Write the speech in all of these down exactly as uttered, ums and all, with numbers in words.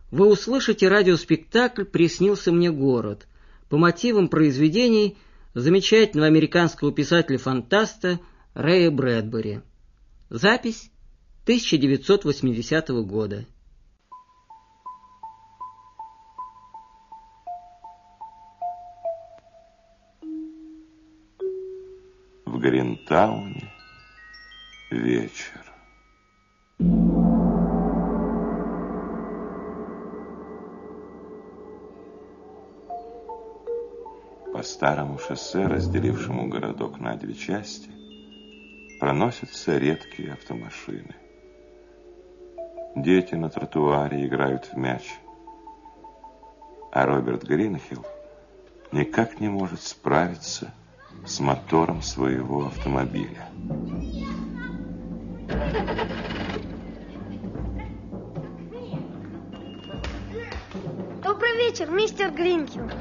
вы услышите радиоспектакль «Приснился мне город» по мотивам произведений замечательного американского писателя-фантаста Рэя Брэдбери. Запись тысяча девятьсот восьмидесятого года. В Гринтауне вечер. По старому шоссе, разделившему городок на две части, проносятся редкие автомашины. Дети на тротуаре играют в мяч, а Роберт Гринхилл никак не может справиться с мотором своего автомобиля. Добрый вечер, мистер Гринхилл.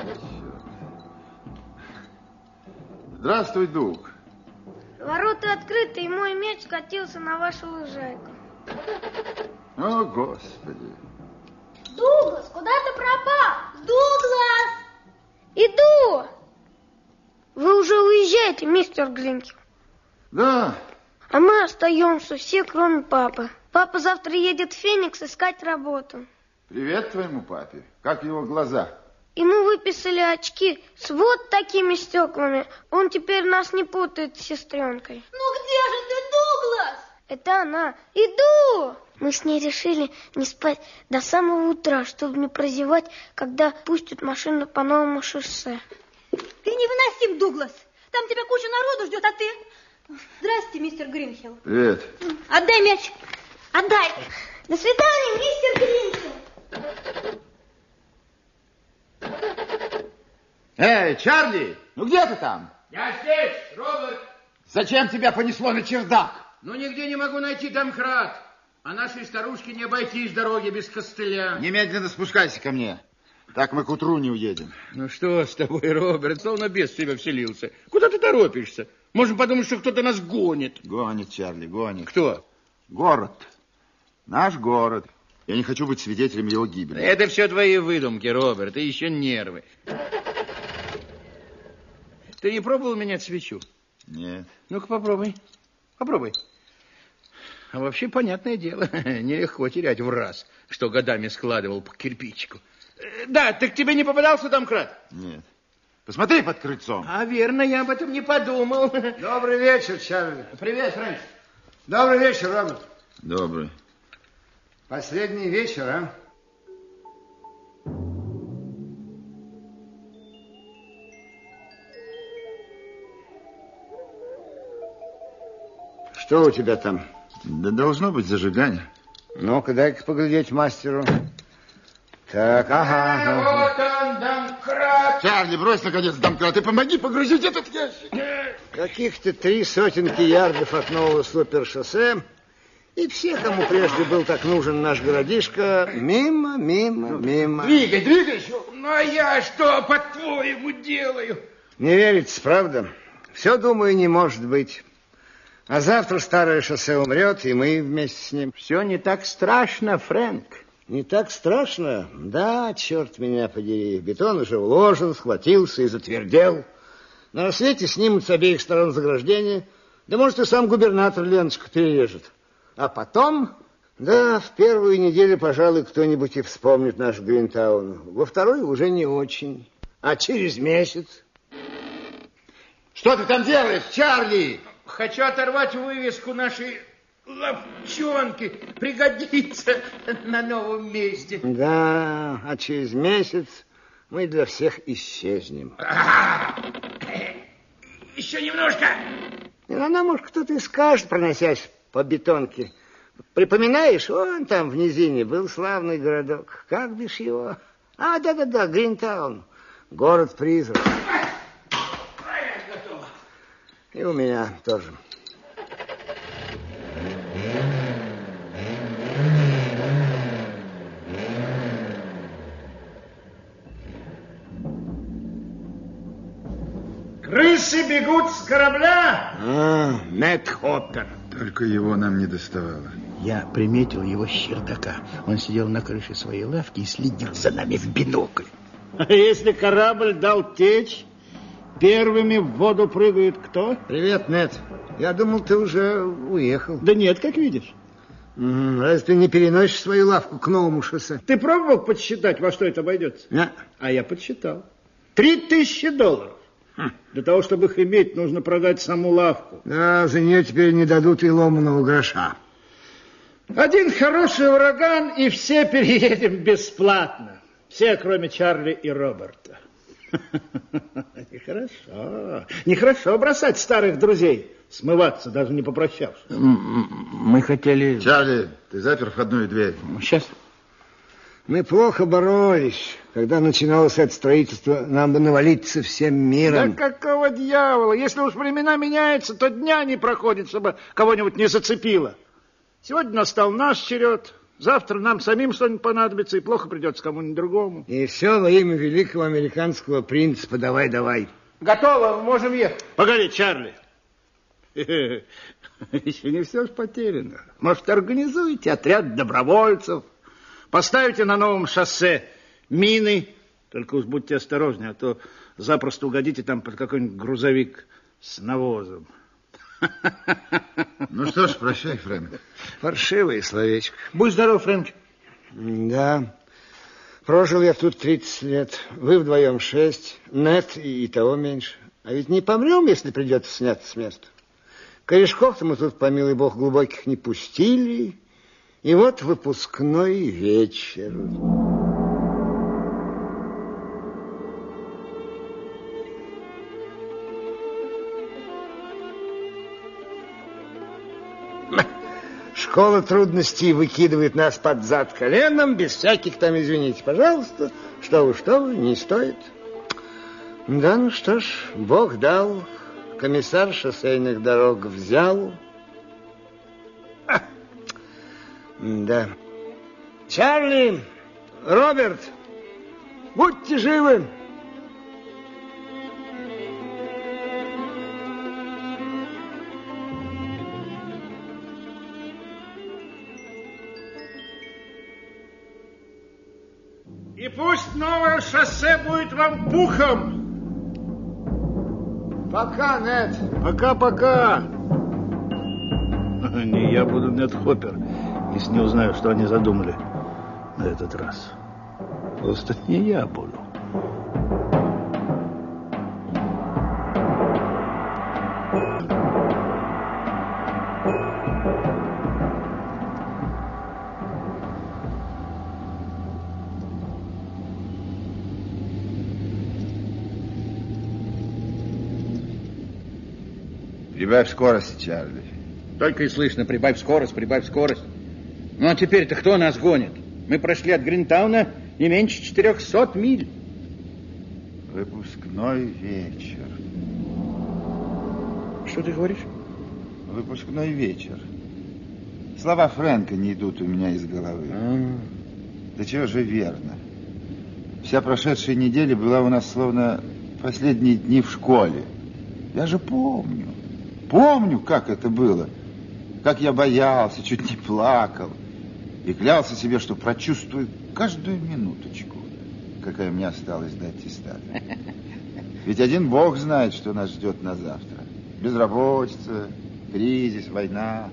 Здравствуй, Дуг. Ворота открыты, и мой мяч скатился на вашу лужайку. О, Господи. Дуглас, куда ты пропал? Дуглас! Иду! Вы уже уезжаете, мистер Гринхилл? Да. А мы остаемся все, кроме папы. Папа завтра едет в Феникс искать работу. Привет твоему папе. Как его глаза? Ему выписали очки с вот такими стеклами. Он теперь нас не путает с сестренкой. Ну где же ты, Дуглас? Это она. Иду! Мы с ней решили не спать до самого утра, чтобы не прозевать, когда пустят машину по новому шоссе. Ты невыносим, Дуглас. Там тебя куча народу ждет, а ты... Здрасте, мистер Гринхилл. Привет. Отдай мяч. Отдай. До свидания, мистер Гринхилл. Эй, Чарли, ну где ты там? Я здесь, Роберт. Зачем тебя понесло на чердак? Ну, нигде не могу найти домкрат. А нашей старушке не обойти с дороги без костыля. Немедленно спускайся ко мне. Так мы к утру не уедем. Ну что с тобой, Роберт? Словно бес в тебя вселился. Куда ты торопишься? Можем подумать, что кто-то нас гонит. Гонит, Чарли, гонит. Кто? Город. Наш город. Я не хочу быть свидетелем его гибели. Это все твои выдумки, Роберт, и еще нервы. Ты не пробовал менять свечу? Нет. Ну-ка попробуй. Попробуй. А вообще, понятное дело, нелегко терять в раз, что годами складывал по кирпичику. Да, так тебе не попадался домкрат? Нет. Посмотри под крыльцом. А верно, я об этом не подумал. Добрый вечер, Чарли. Привет, Фрэнк. Добрый вечер, Роберт. Добрый. Последний вечер, а? Что у тебя там? Да должно быть зажигание. Ну-ка, дай-ка поглядеть мастеру. Так, ага. ага. Вот он, домкрат. Чарли, брось, наконец, домкрат и помоги погрузить этот ящик. Каких-то три сотенки ярдов от нового супершоссе. И все, кому прежде был так нужен наш городишко, мимо, мимо, мимо. Двигай, двигай еще. Ну, а я что, по-твоему, делаю? Не верится, правда? Все, думаю, не может быть. А завтра старое шоссе умрет, и мы вместе с ним. Все не так страшно, Фрэнк. Не так страшно? Да, черт меня подери. Бетон уже вложен, схватился и затвердел. На рассвете снимут с обеих сторон заграждения. Да, может, и сам губернатор ленточку перережет. А потом, да, в первую неделю, пожалуй, кто-нибудь и вспомнит наш Гринтаун. Во второй уже не очень. А через месяц... Что ты там делаешь, Чарли? Хочу оторвать вывеску нашей ловчонки. Пригодится на новом месте. Да, а через месяц мы для всех исчезнем. Ага. Еще немножко. И она, может, кто-то и скажет, проносясь по бетонке. Припоминаешь, вон там в низине был славный городок. Как бишь его? А, да-да-да, Гринтаун. Город-призрак. И у меня тоже. Крысы бегут с корабля. А, Мэтт Хоппер. Только его нам не доставало. Я приметил его с чердака. Он сидел на крыше своей лавки и следил за нами в бинокль. А если корабль дал течь, первыми в воду прыгает кто? Привет, Нед. Я думал, ты уже уехал. Да нет, как видишь. М-м, разве ты не переносишь свою лавку к новому шоссе? Ты пробовал подсчитать, во что это обойдется? Нет. А я подсчитал. Три тысячи долларов. Хм. Для того, чтобы их иметь, нужно продать саму лавку. Да, за нее теперь не дадут и ломаного гроша. Один хороший ураган, и все переедем бесплатно. Все, кроме Чарли и Роберта. Нехорошо. Нехорошо бросать старых друзей. Смываться, даже не попрощавшись. Мы хотели... Чарли, ты запер входную дверь. Сейчас. Мы плохо боролись. Когда начиналось это строительство, нам бы навалиться всем миром. Да какого дьявола? Если уж времена меняются, то дня не проходит, чтобы кого-нибудь не зацепило. Сегодня настал наш черед. Завтра нам самим что-нибудь понадобится, и плохо придется кому-нибудь другому. И все во имя великого американского принципа «давай, давай». Готово, можем ехать. Погоди, Чарли. Еще не все ж потеряно. Может, организуете отряд добровольцев, поставите на новом шоссе мины, только уж будьте осторожнее, а то запросто угодите там под какой-нибудь грузовик с навозом. Ну что ж, прощай, Фрэнк. Паршивое словечко. Будь здоров, Фрэнк. Да. Прожил я тут тридцать лет. Вы вдвоем шесть. Нет, и того меньше. А ведь не помрем, если придется сняться с места. Корешков-то мы тут, помилуй бог, глубоких не пустили. И вот выпускной вечер. Школа трудностей выкидывает нас под зад коленом, без всяких там, извините, пожалуйста, что вы, что вы, не стоит. Да, ну что ж, Бог дал, комиссар шоссейных дорог взял. А, да. Чарли, Роберт, будьте живы. И пусть новое шоссе будет вам пухом. Пока, Нед. Пока-пока. Не я буду Нед Хоппер, если не узнаю, что они задумали на этот раз. Просто не я буду. Прибавь скорость, Чарли. Только и слышно, прибавь скорость, прибавь скорость. Ну, а теперь-то кто нас гонит? Мы прошли от Гринтауна не меньше четырехсот миль. Выпускной вечер. Что ты говоришь? Выпускной вечер. Слова Фрэнка не идут у меня из головы. А-а-а. Да чего же верно. Вся прошедшая неделя была у нас словно последние дни в школе. Я же помню. Помню, как это было. Как я боялся, чуть не плакал. И клялся себе, что прочувствую каждую минуточку, какая мне осталась до аттестата. Ведь один Бог знает, что нас ждет на завтра. Безработица, кризис, война.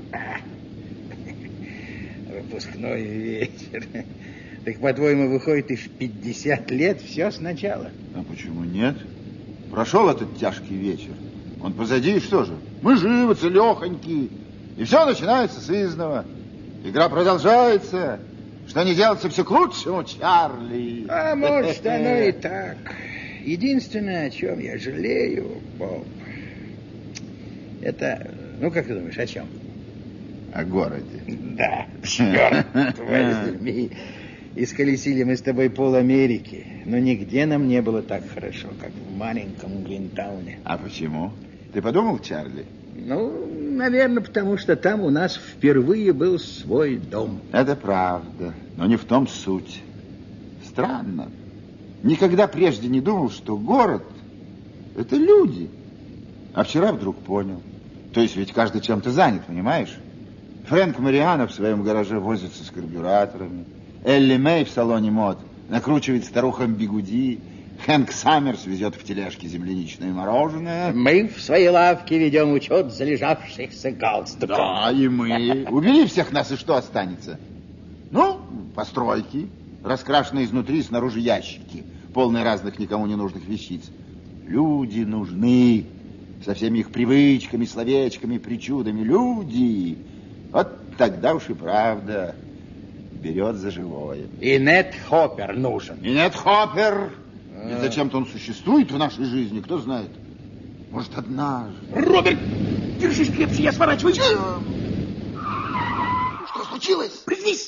Выпускной вечер. Так, по-твоему, выходит, и в пятьдесят лет все сначала? А почему нет? Прошел этот тяжкий вечер. Он позади, и что же? Мы живы, целехоньки. И все начинается с изного. Игра продолжается. Что не делается, все к лучшему, Чарли. А может, оно и так. Единственное, о чем я жалею, Боб, это... Ну, как ты думаешь, о чем? О городе. Да, черт возьми. Исколесили мы с тобой пол Америки, но нигде нам не было так хорошо, как в маленьком Гринтауне. А почему? Ты подумал, Чарли? Ну, наверное, потому что там у нас впервые был свой дом. Это правда, но не в том суть. Странно. Никогда прежде не думал, что город — это люди. А вчера вдруг понял. То есть ведь каждый чем-то занят, понимаешь? Фрэнк Мариано в своем гараже возится с карбюраторами. Элли Мэй в салоне мод накручивает старухам бигуди. Хэнк Саммерс везет в тележке земляничное мороженое. Мы в своей лавке ведем учет залежавшихся галстуков. Да, и мы. Убери всех нас, и что останется? Ну, постройки, раскрашенные изнутри, снаружи ящики, полные разных никому не нужных вещиц. Люди нужны, со всеми их привычками, словечками, причудами. Люди. Вот тогда уж и правда берет за живое. И Нед Хоппер нужен. И Нед Хоппер. И зачем-то он существует в нашей жизни, кто знает. Может, однажды... Роберт, держись крепче, я сворачиваюсь. Что случилось? Пригнись.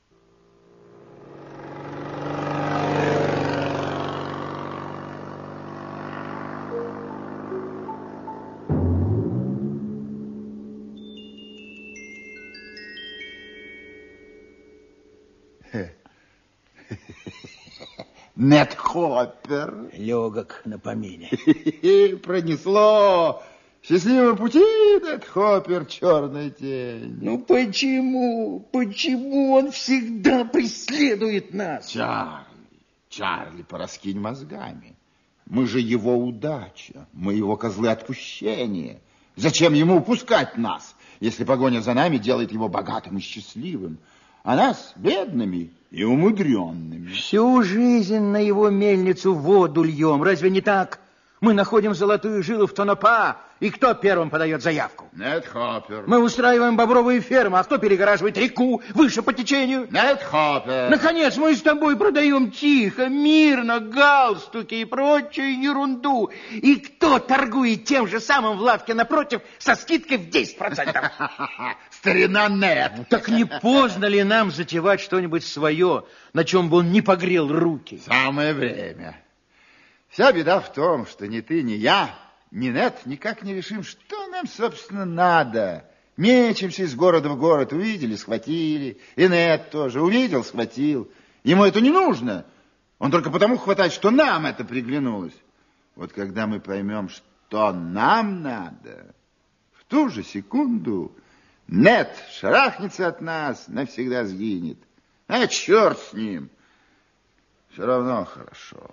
Нед Хоппер. Легок на помине. Пронесло. Счастливого пути, Нед Хоппер, черная тень. Ну почему? Почему он всегда преследует нас? Чарли, Чарли, пораскинь мозгами. Мы же его удача, мы его козлы отпущения. Зачем ему упускать нас, если погоня за нами делает его богатым и счастливым, а нас бедными и умудренными? Всю жизнь на его мельницу воду льем, разве не так? Мы находим золотую жилу в Тонопа, и кто первым подает заявку? Нед Хоппер. Мы устраиваем бобровые фермы, а кто перегораживает реку выше по течению? Нед Хоппер. Наконец, мы с тобой продаем тихо, мирно галстуки и прочую ерунду. И кто торгует тем же самым в лавке напротив со скидкой в десять процентов? Старина Нед. Так не поздно ли нам затевать что-нибудь свое, на чем бы он не погрел руки? Самое время. Вся беда в том, что ни ты, ни я, ни Нед никак не решим, что нам, собственно, надо. Мечемся из города в город, увидели, схватили. И Нед тоже увидел, схватил. Ему это не нужно. Он только потому хватает, что нам это приглянулось. Вот когда мы поймем, что нам надо, в ту же секунду Нед шарахнется от нас, навсегда сгинет. А черт с ним. Все равно хорошо.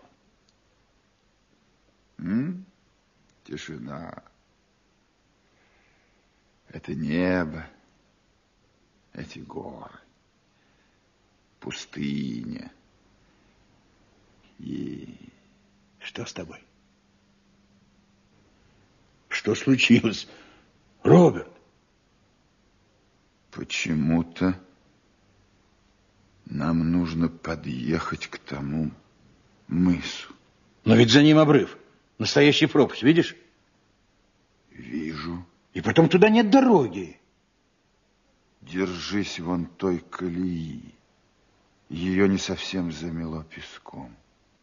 М? Тишина. Это небо, эти горы, пустыня. И что с тобой? Что случилось, Роберт? Почему-то нам нужно подъехать к тому мысу. Но ведь за ним обрыв. Настоящий пропасть, видишь? Вижу. И потом туда нет дороги. Держись вон той колеи. Ее не совсем замело песком.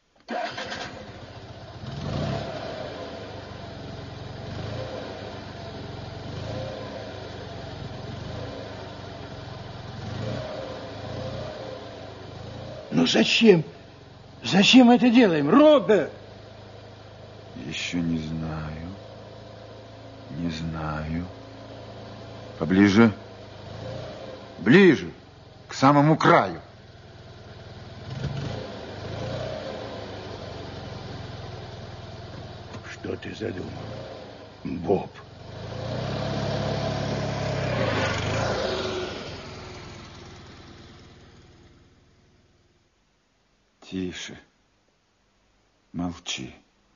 Ну зачем? Зачем мы это делаем, Роберт? Еще не знаю. Не знаю. Поближе. Ближе. К самому краю. Что ты задумал, Боб? Тише. Молчи.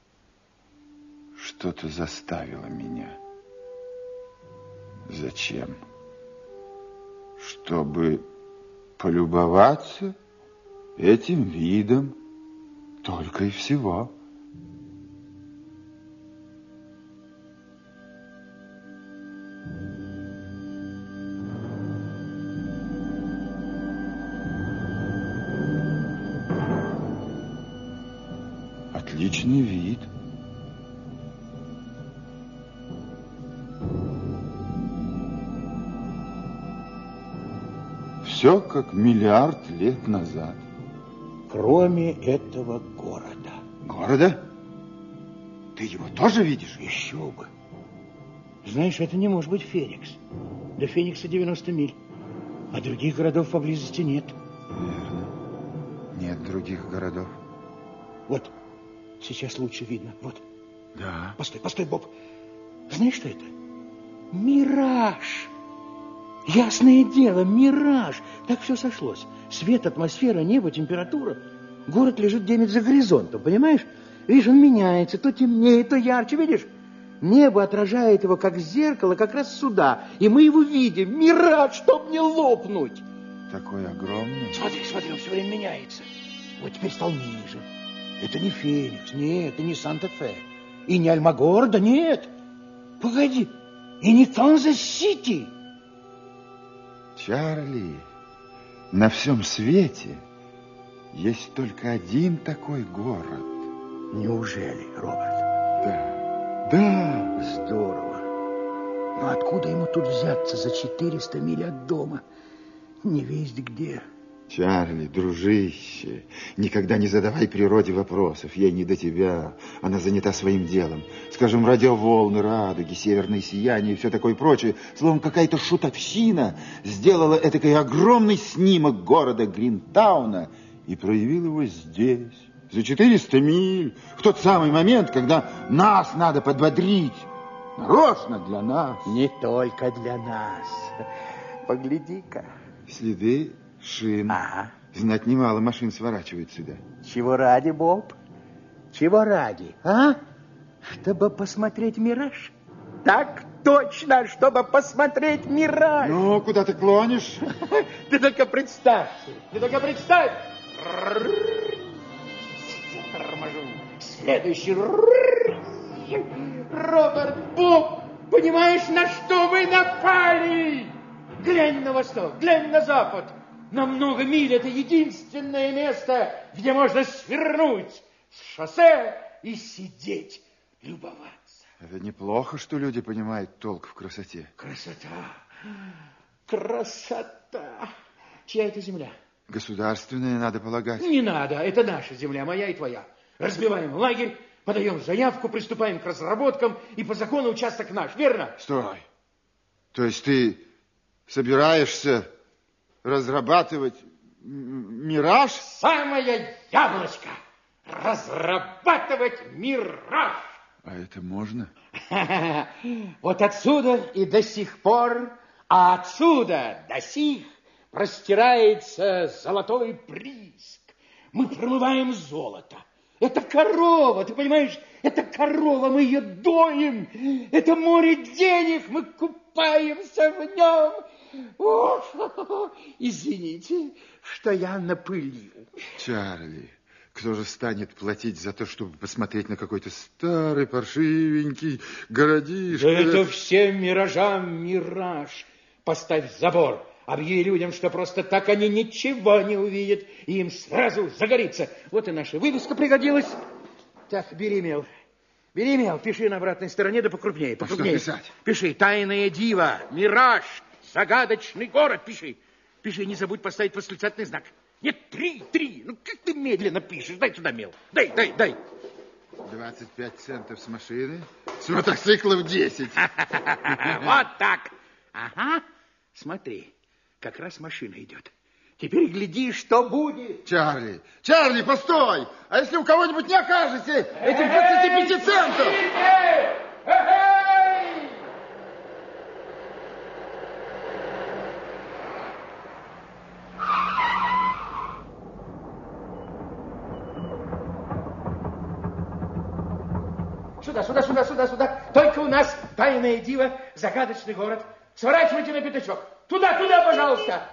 Что-то заставило меня. Зачем? Чтобы полюбоваться этим видом. Только и всего. Отличный вид. Все как миллиард лет назад. Кроме этого города. Города? Ты его тоже видишь? Еще бы. Знаешь, это не может быть Феникс. До Феникса девяносто миль. А других городов поблизости нет. Верно. Нет других городов. Вот, сейчас лучше видно. Вот. Да. Постой, постой, Боб. Знаешь, что это? Мираж. Ясное дело, мираж. Так все сошлось. Свет, атмосфера, небо, температура. Город лежит где-нибудь за горизонтом, понимаешь? Видишь, он меняется, то темнее, то ярче, видишь? Небо отражает его, как зеркало, как раз сюда. И мы его видим. Мираж, чтоб не лопнуть. Такой огромный. Смотри, смотри, он все время меняется. Вот теперь стал ниже. Это не Феникс, нет, это не Санта-Фе. И не Альмагор, да нет. Погоди, и не Канзас-Сити. Чарли, на всем свете есть только один такой город. Неужели, Роберт? Да, да. Здорово. Но откуда ему тут взяться за четыреста миль от дома? Не весть где. Чарли, дружище, никогда не задавай природе вопросов. Ей не до тебя. Она занята своим делом. Скажем, радиоволны, радуги, северное сияние и все такое прочее. Словом, какая-то шутовщина сделала этакой огромный снимок города Гринтауна и проявила его здесь, за четыреста миль, в тот самый момент, когда нас надо подбодрить. Нарочно для нас. Не только для нас. Погляди-ка. Следы шин. Ага. Знать, немало машин сворачивают сюда. Чего ради, Боб? Чего ради, а? Чтобы посмотреть мираж? Так точно, чтобы посмотреть мираж. Ну, куда ты клонишь? Ты только представь, ты только представь. Торможу. Следующий. Роберт, Боб, понимаешь, на что вы напали? Глянь на восток, глянь на запад. На много миль это единственное место, где можно свернуть с шоссе и сидеть, любоваться. Это неплохо, что люди понимают толк в красоте. Красота, красота. Чья это земля? Государственная, надо полагать. Не надо, это наша земля, моя и твоя. Разбиваем лагерь, подаем заявку, приступаем к разработкам, и по закону участок наш, верно? Стой. То есть ты собираешься разрабатывать мираж? Самое яблочко. Разрабатывать мираж. А это можно? Вот отсюда и до сих пор, а отсюда до сих простирается золотой прииск. Мы промываем золото. Это корова, ты понимаешь? Это корова, мы ее доим. Это море денег, мы купаемся в нем. О, извините, что я напылил. Чарли, кто же станет платить за то, чтобы посмотреть на какой-то старый, паршивенький городишко? Да это всем миражам мираж. Поставь забор. Объяви людям, что просто так они ничего не увидят, и им сразу загорится. Вот и наша вывеска пригодилась. Так, бери мел. Бери мел, пиши на обратной стороне, да покрупнее, покрупнее. А что писать? Пиши «Тайная дива», «Мираж», «Загадочный город». Пиши. Пиши, не забудь поставить восклицательный знак. Нет, три, три. Ну, как ты медленно пишешь? Дай туда мел. Дай, дай, дай. двадцать пять центов с машины, с мотоциклов десять. Вот так. Ага, смотри. Как раз машина идет. Теперь гляди, что будет. Чарли, Чарли, постой! А если у кого-нибудь не окажете этих двадцати пяти центов? Сюда, сюда, сюда, сюда, сюда. Только у нас тайная дива, загадочный город. Сворачивайте на пятачок. Туда, туда, пожалуйста.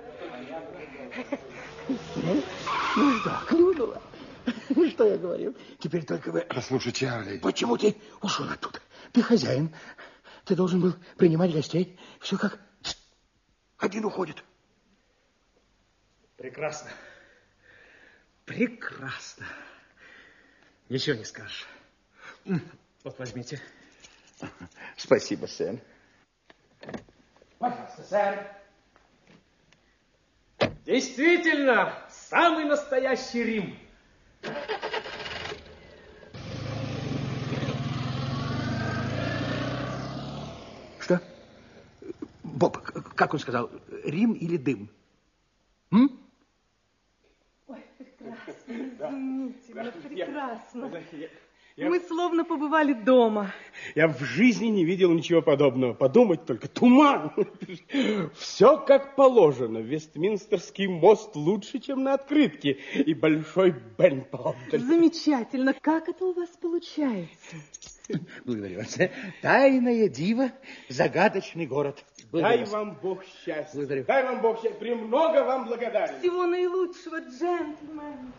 Ну, ну что, клюнула? Что я говорил? Теперь только вы... Послушай, Чарли. Почему ты ушел оттуда? Ты хозяин. Ты должен был принимать гостей. Все как... Один уходит. Прекрасно. Прекрасно. Ничего не скажешь. Вот возьмите. Спасибо, Сэм. Пожалуйста, сэр. Действительно, самый настоящий Рим. Что? Боб, как он сказал, Рим или дым? М? Ой, прекрасно, изумительно, прекрасно. Мы словно побывали дома. Я в жизни не видел ничего подобного. Подумать только, туман. Все как положено. Вестминстерский мост лучше, чем на открытке. И большой Бен поодаль. Замечательно. Как это у вас получается? Благодарю вас. Тайное диво, загадочный город. Дай вам Бог счастья. Благодарю. Дай вам Бог счастья. Премного вам благодарен. Всего наилучшего, джентльмен.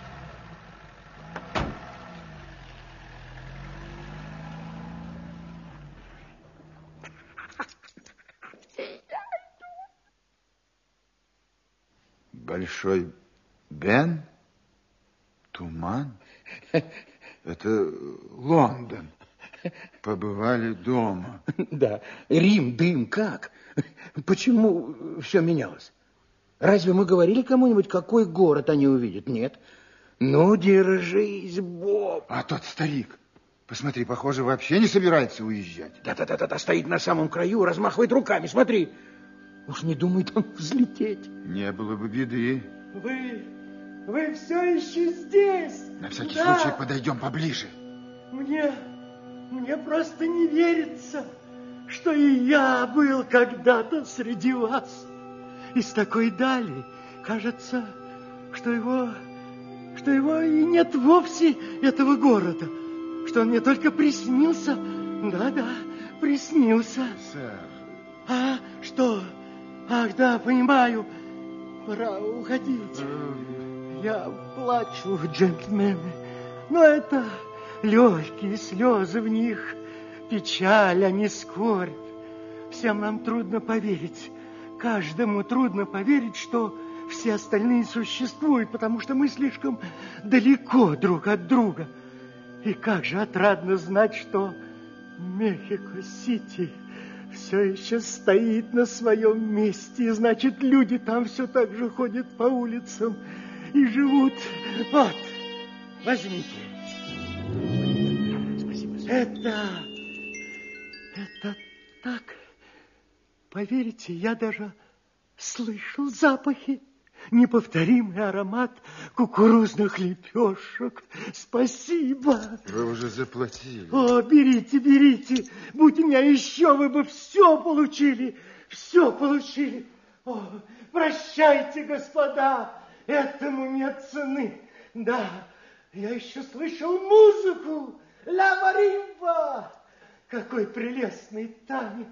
Большой Бен? Туман? Это Лондон. Побывали дома. Да. Рим, дым, как? Почему все менялось? Разве мы говорили кому-нибудь, какой город они увидят? Нет. Ну, держись, Боб. А тот старик, посмотри, похоже, вообще не собирается уезжать. Да-да-да, стоит на самом краю, размахивает руками, смотри. Уж не думает он взлететь. Не было бы беды. Вы, вы все еще здесь? На всякий Да. случай подойдем поближе. Мне, мне просто не верится, что и я был когда-то среди вас. Из такой дали кажется, что его, что его и нет вовсе, этого города, что он мне только приснился. Да-да, приснился. Сэр. А что? Ах, да, понимаю. Пора уходить. Я плачу, джентльмены, но это легкие слезы в них, печаль, а не скорбь. Всем нам трудно поверить, каждому трудно поверить, что все остальные существуют, потому что мы слишком далеко друг от друга. И как же отрадно знать, что Мехико-Сити все еще стоит на своем месте, и значит, люди там все так же ходят по улицам и живут. Вот, возьмите. Спасибо. Это, это так. Поверите, я даже слышал запахи. Неповторимый аромат кукурузных лепешек. Спасибо. Вы уже заплатили. О, берите, берите. Будь у меня еще, вы бы все получили. Все получили. О, прощайте, господа. Этому нет цены. Да, я еще слышал музыку. Ла маримба. Какой прелестный танец.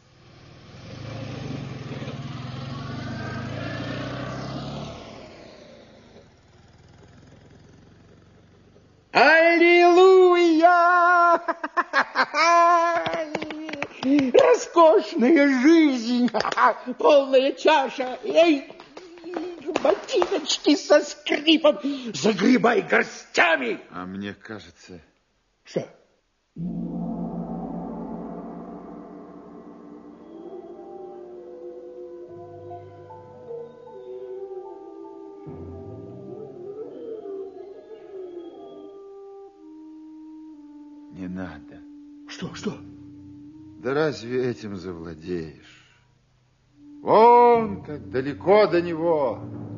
Аллилуйя! Роскошная жизнь, полная чаша. Эй, ботиночки со скрипом, загребай горстями. А мне кажется... Что? Не надо. Что, что? Да разве этим завладеешь? Вон как далеко до него.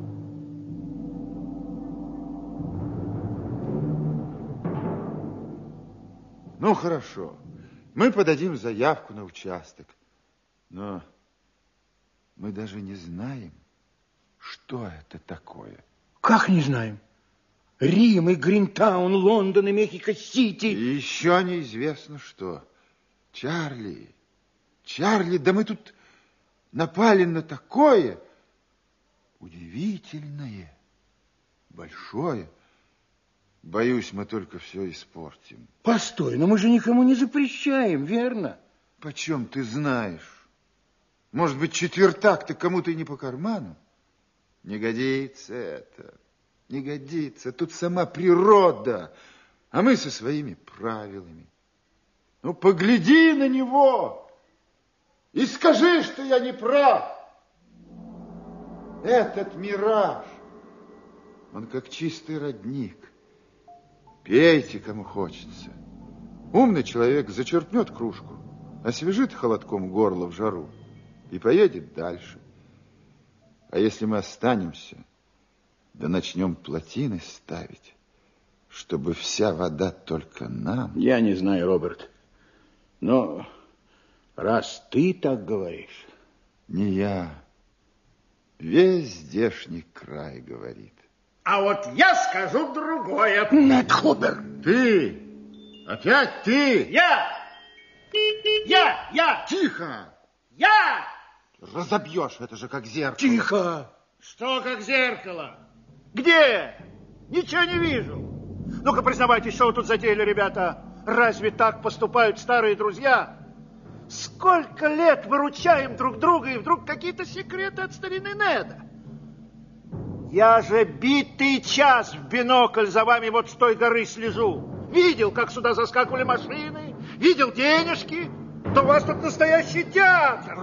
Ну, хорошо. Мы подадим заявку на участок. Но мы даже не знаем, что это такое. Как не знаем? Рим и Гринтаун, Лондон и Мехико-Сити. И еще неизвестно что. Чарли, Чарли, да мы тут напали на такое удивительное, большое. Боюсь, мы только все испортим. Постой, но мы же никому не запрещаем, верно? Почем ты знаешь? Может быть, четвертак-то кому-то и не по карману? Не годится это. Не годится. Тут сама природа, а мы со своими правилами. Ну, погляди на него и скажи, что я не прав. Этот мираж, он как чистый родник. Пейте, кому хочется. Умный человек зачерпнет кружку, освежит холодком горло в жару и поедет дальше. А если мы останемся, да начнем плотины ставить, чтобы вся вода только нам... Я не знаю, Роберт, но раз ты так говоришь... Не я, весь здешний край говорит. А вот я скажу другое. Нед Хоппер. Ты? Опять ты? Я! Я! Я! Тихо! Я! Разобьешь, это же как зеркало. Тихо! Что как зеркало? Где? Ничего не вижу. Ну-ка, признавайтесь, что вы тут затеяли, ребята? Разве так поступают старые друзья? Сколько лет выручаем друг друга, и вдруг какие-то секреты от старины Неда. Я же битый час в бинокль за вами вот с той горы слежу. Видел, как сюда заскакивали машины, видел денежки. Да у вас тут настоящий театр.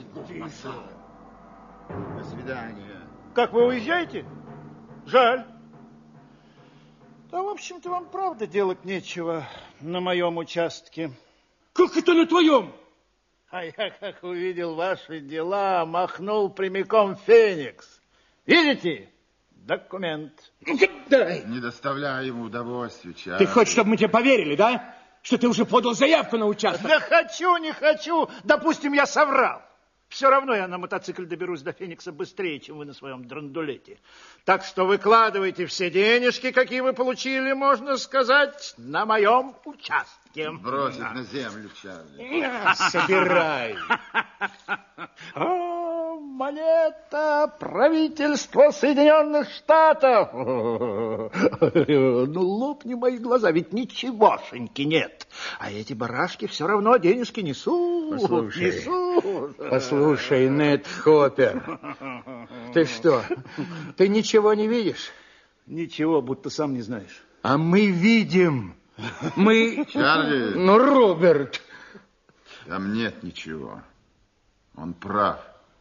До свидания. Как вы уезжаете? Жаль. Да, в общем-то, вам правда делать нечего на моем участке. Как это на твоем? А я, как увидел ваши дела, махнул прямиком в Феникс. Видите? Документ. Дай. Не доставляй ему удовольствия, Чарли. Ты хочешь, чтобы мы тебе поверили, да? Что ты уже подал заявку на участок? Да хочу, не хочу. Допустим, я соврал. Все равно я на мотоцикле доберусь до Феникса быстрее, чем вы на своем драндулете. Так что выкладывайте все денежки, какие вы получили, можно сказать, на моем участке. Бросить да. на землю, Чарли. Собирай. О, монета правительства Соединенных Штатов. Ну, лопни мои глаза, ведь ничегошеньки нет. А эти барашки все равно денежки несут. Послушай, несут. Послушай, Нед Хоппер, ты что, ты ничего не видишь? Ничего, будто сам не знаешь. А мы видим. Мы... Чарли. Ну, Роберт. Там нет ничего. Он прав.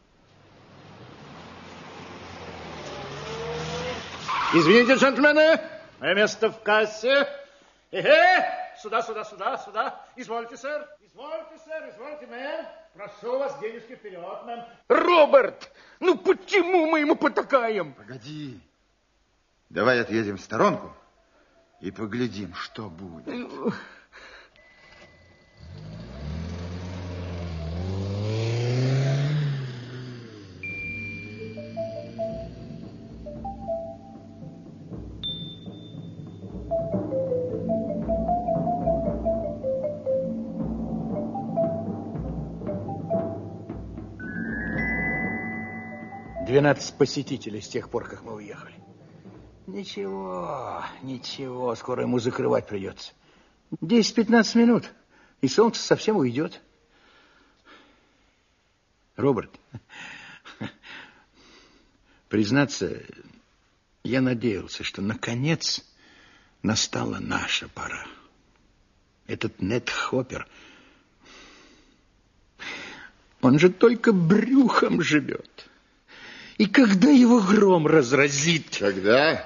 Извините, джентльмены, мое место в кассе. Э-э, сюда, сюда, сюда, сюда. Извольте, сэр. Извольте, сэр, извольте, мэр. Прошу вас, денежки вперед, мэм. Роберт, ну почему мы ему потакаем? Погоди. Давай отъедем в сторонку и поглядим, что будет. Двенадцать посетителей с тех пор, как мы уехали. Ничего, ничего, скоро ему закрывать придется. десять-пятнадцать минут, и солнце совсем уйдет. Роберт, признаться, я надеялся, что наконец настала наша пора. Этот Нед Хоппер, он же только брюхом живет. И когда его гром разразит? Когда?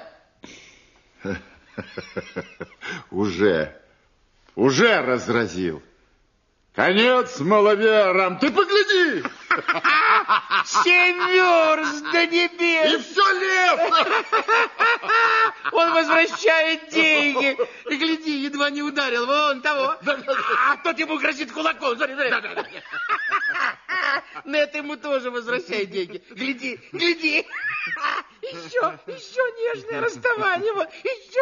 Уже. Уже разразил. Конец маловерам. Ты погляди! Семь верст до небес! И все лето! Он возвращает деньги. И гляди, едва не ударил вон того. А тот ему грозит кулаком. Смотри, смотри. Нет, ему тоже возвращает деньги. Гляди, гляди. Еще, еще нежное расставание. Вот, еще.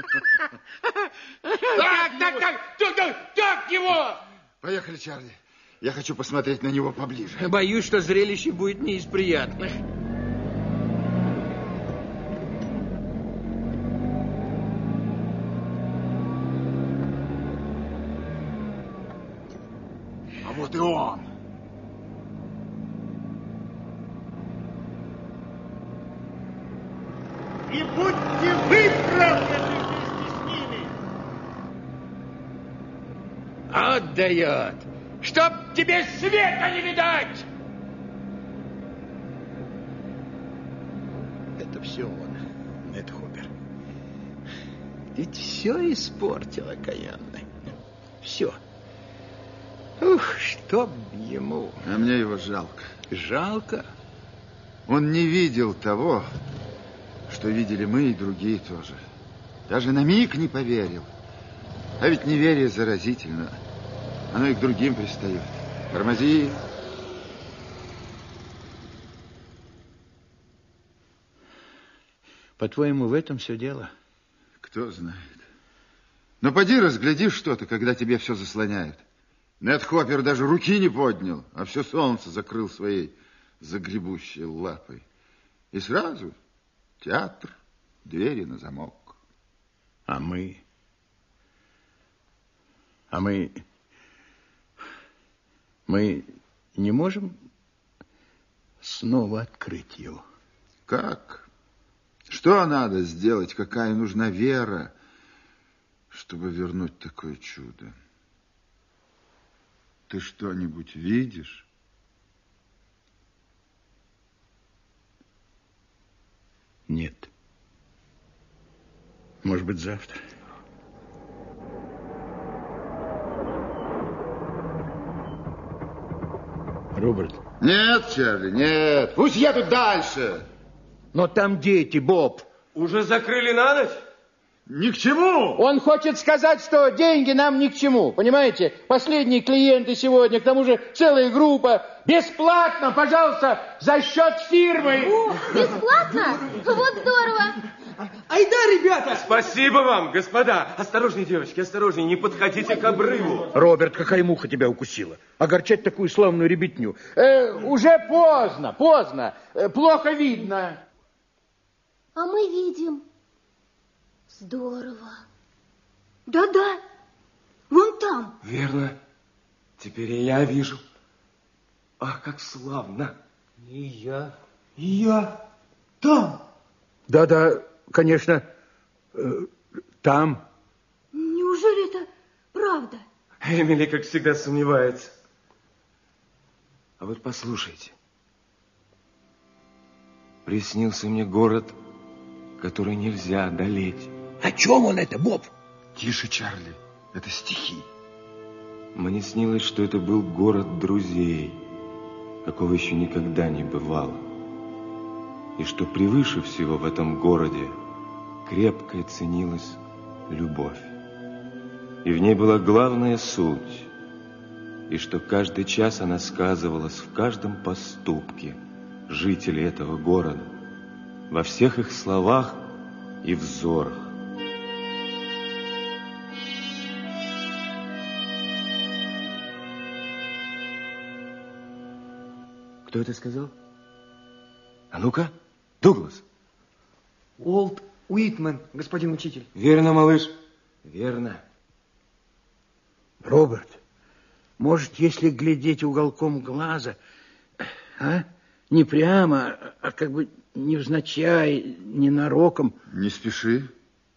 Так, так, так, так, так, так его. Поехали, Чарли. Я хочу посмотреть на него поближе. Боюсь, что зрелище будет не из приятных. А вот и он. И будьте вы прокляты вместе с ними. Отдает. Чтоб тебе света не видать! Это все он, Нед Хоппер. Ведь все испортил окаянный. Все. Ух, чтоб ему. А мне его жалко. Жалко? Он не видел того, что видели мы и другие тоже. Даже на миг не поверил. А ведь неверие заразительно. Оно и к другим пристает. Тормози. По-твоему, в этом все дело? Кто знает. Но поди разгляди что-то, когда тебе все заслоняет. Нед Хоппер даже руки не поднял, а все солнце закрыл своей загребущей лапой. И сразу театр, двери на замок. А мы... А мы... Мы не можем снова открыть его? Как? Что надо сделать? Какая нужна вера, чтобы вернуть такое чудо? Ты что-нибудь видишь? Нет. Может быть, завтра. Роберт. Нет, Чарли, нет. Пусть едут дальше. Но там дети, Боб. Уже закрыли на ночь? Ни к чему. Он хочет сказать, что деньги нам ни к чему. Понимаете? Последние клиенты сегодня, к тому же целая группа. Бесплатно, пожалуйста, за счет фирмы. О, бесплатно? Вот здорово. Айда, ребята! Спасибо вам, господа. Осторожнее, девочки, осторожнее, не подходите к обрыву. Роберт, какая муха тебя укусила? Огорчать такую славную ребятню. Э, уже поздно, поздно. Э, плохо видно. А мы видим. Здорово. Да-да, вон там. Верно. Теперь и я вижу. Ах, как славно. И я. И я. Там. Да-да, конечно, э, там. Неужели это правда? Эмили, как всегда, сомневается. А вот послушайте. Приснился мне город, который нельзя одолеть. О чем он это, Боб? Тише, Чарли, это стихи. Мне снилось, что это был город друзей, какого еще никогда не бывало. И что превыше всего в этом городе крепко ценилась любовь. И в ней была главная суть. И что каждый час она сказывалась в каждом поступке жителей этого города, во всех их словах и взорах. Кто это сказал? А ну-ка, Дуглас. Уолт Уитмен, господин учитель. Верно, малыш, верно. Роберт, может, если глядеть уголком глаза, а? Не прямо, а как бы невзначай, ненароком. Не спеши.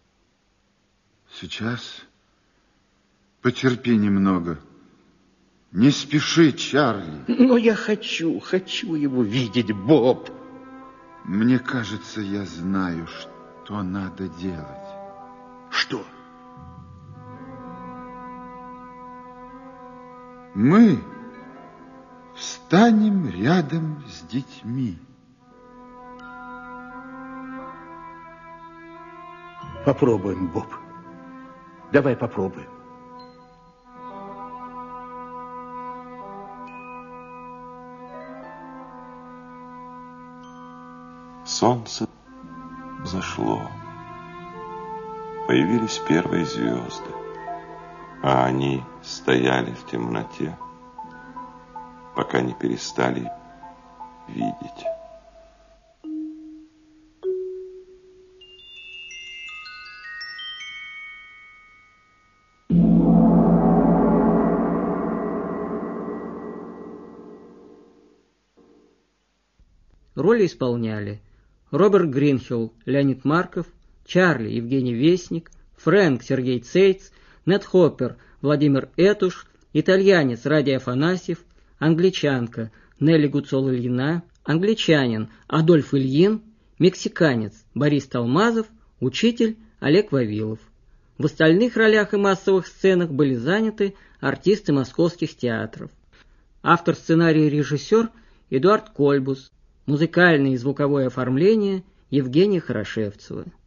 Сейчас потерпи немного. Не спеши, Чарли. Но я хочу, хочу его видеть, Боб. Мне кажется, я знаю, что надо делать. Что? Мы встанем рядом с детьми. Попробуем, Боб. Давай попробуем. Солнце зашло. Появились первые звезды, а они стояли в темноте, пока не перестали видеть. Роли исполняли Роберт Гринхилл, Леонид Марков, Чарли, Евгений Вестник, Фрэнк, Сергей Цейц, Нед Хоппер, Владимир Этуш, итальянец Радий Афанасьев, англичанка Нелли Гуцол-Ильина, англичанин Адольф Ильин, мексиканец Борис Талмазов, учитель Олег Вавилов. В остальных ролях и массовых сценах были заняты артисты московских театров. Автор сценария и режиссер Эдуард Кольбус, музыкальное и звуковое оформление Евгения Хорошевцева.